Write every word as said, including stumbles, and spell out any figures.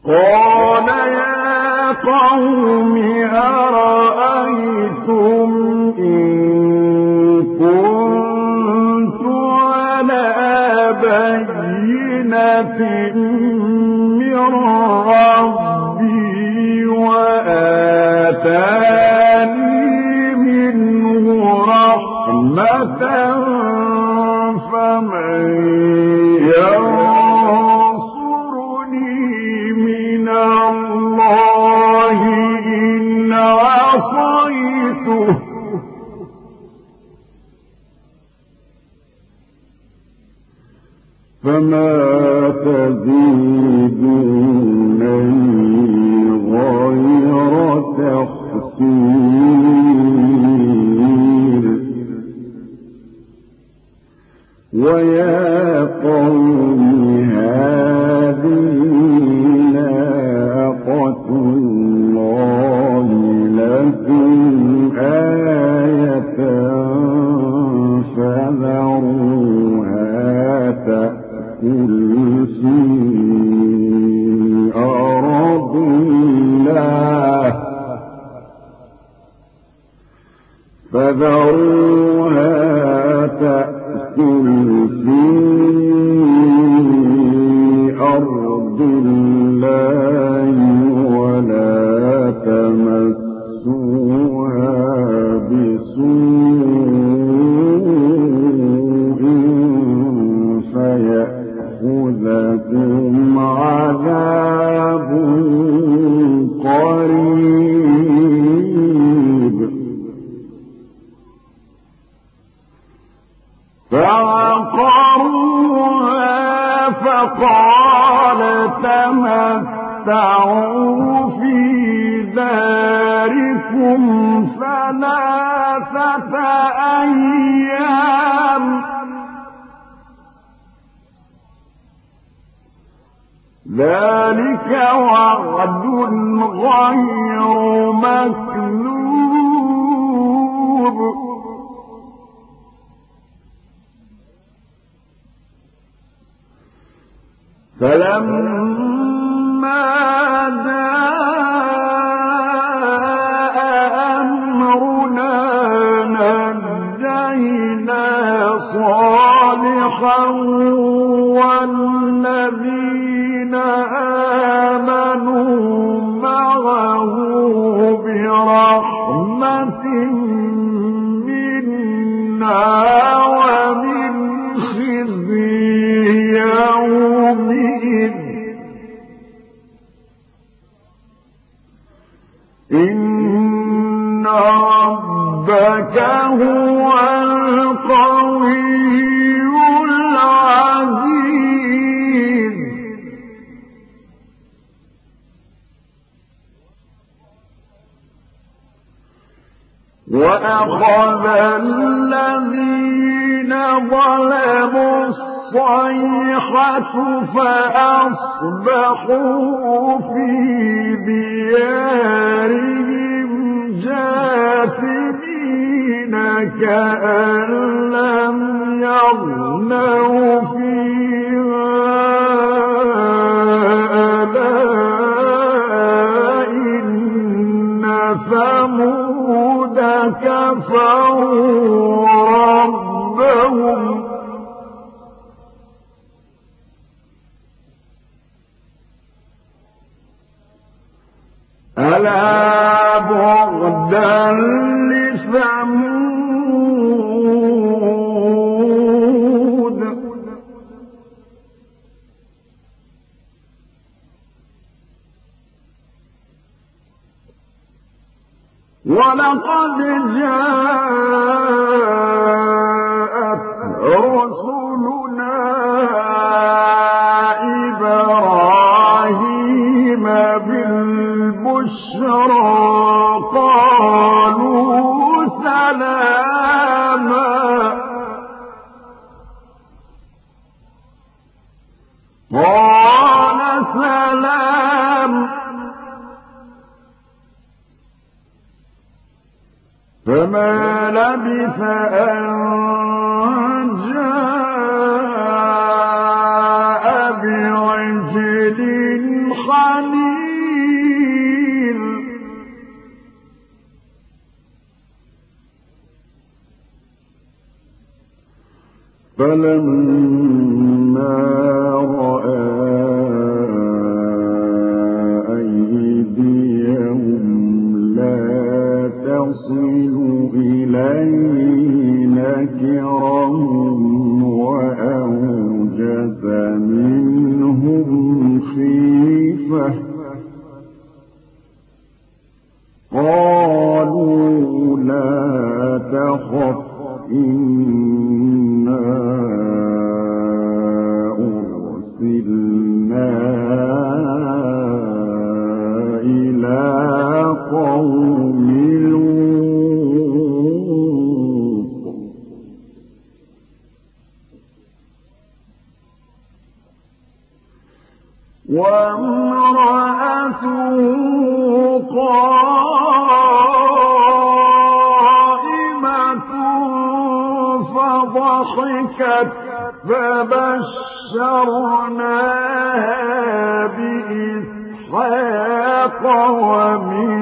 قال يا قوم أرأيتم إن كنت على بينة من ربي وآتاني منه رحمة فمن ينصرني من الله إن عصيته فما تزيدونني غير تخسير ويا قوم هذه ناقة الله لكم آية فذروها تأكل في أرض الله فذروها تأكل في أرض الله ولا تمسوها بسوء فيأخذكم عذاب قريب فعقروها فقال تمتعوا في داركم ثلاثة أيام ذلك وعد غير مكذوب فلما جاء أمرنا نجينا صالحا والذين آمنوا معه برحمة منا ومن خزي يومئذ إن ربك هو القوي العزيز وأخذ الذين ظلموا الصيحة فأصبحوا في ديارهم جاثمين كأن لم يغنوا فيها ألا إن ثمود كفروا ربهم ألا بعدا لثمود ولقد جاءت رسلنا إبراهيم بالبشرى قالوا سلاما قال سلام فما لبث أن جاء بعجل حنيذ فلما رأى أيديهم لا تصل إليه نكرهم وأوجس منهم خيفة قالوا لا تخف إنا أرسلنا إلى قوم لوط وامرأته قائمة فضحكت فبشرناها بإسحاق ومن